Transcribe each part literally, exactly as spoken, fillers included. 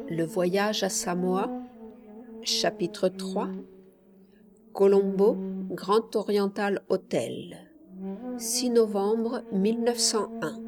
Le voyage à Samoa, chapitre trois. Colombo, Grand Oriental Hotel, six novembre mille neuf cent un.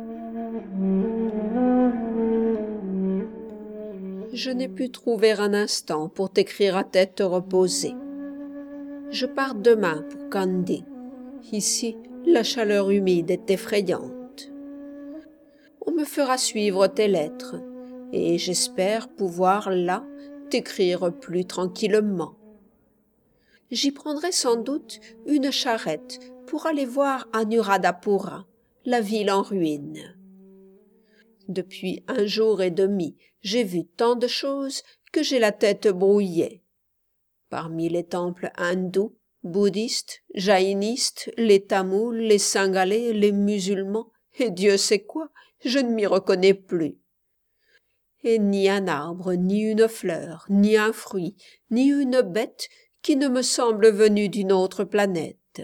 Je n'ai pu trouver un instant pour t'écrire à tête reposée. Je pars demain pour Kandy. Ici, la chaleur humide est effrayante. On me fera suivre tes lettres, et j'espère pouvoir, là, t'écrire plus tranquillement. J'y prendrai sans doute une charrette pour aller voir Anuradhapura, la ville en ruine. Depuis un jour et demi, j'ai vu tant de choses que j'ai la tête brouillée. Parmi les temples hindous, bouddhistes, jaïnistes, les tamouls, les cingalais, les musulmans, et Dieu sait quoi, je ne m'y reconnais plus. Et ni un arbre, ni une fleur, ni un fruit, ni une bête qui ne me semble venue d'une autre planète.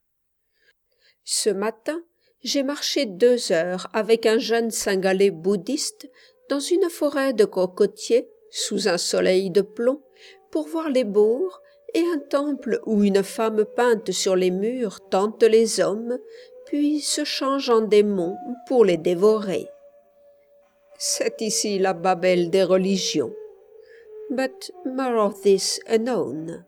Ce matin, j'ai marché deux heures avec un jeune cingalais bouddhiste dans une forêt de cocotiers, sous un soleil de plomb, pour voir les bourgs et un temple où une femme peinte sur les murs tente les hommes, puis se change en démons pour les dévorer. C'est ici la Babel des religions. But more of this anon.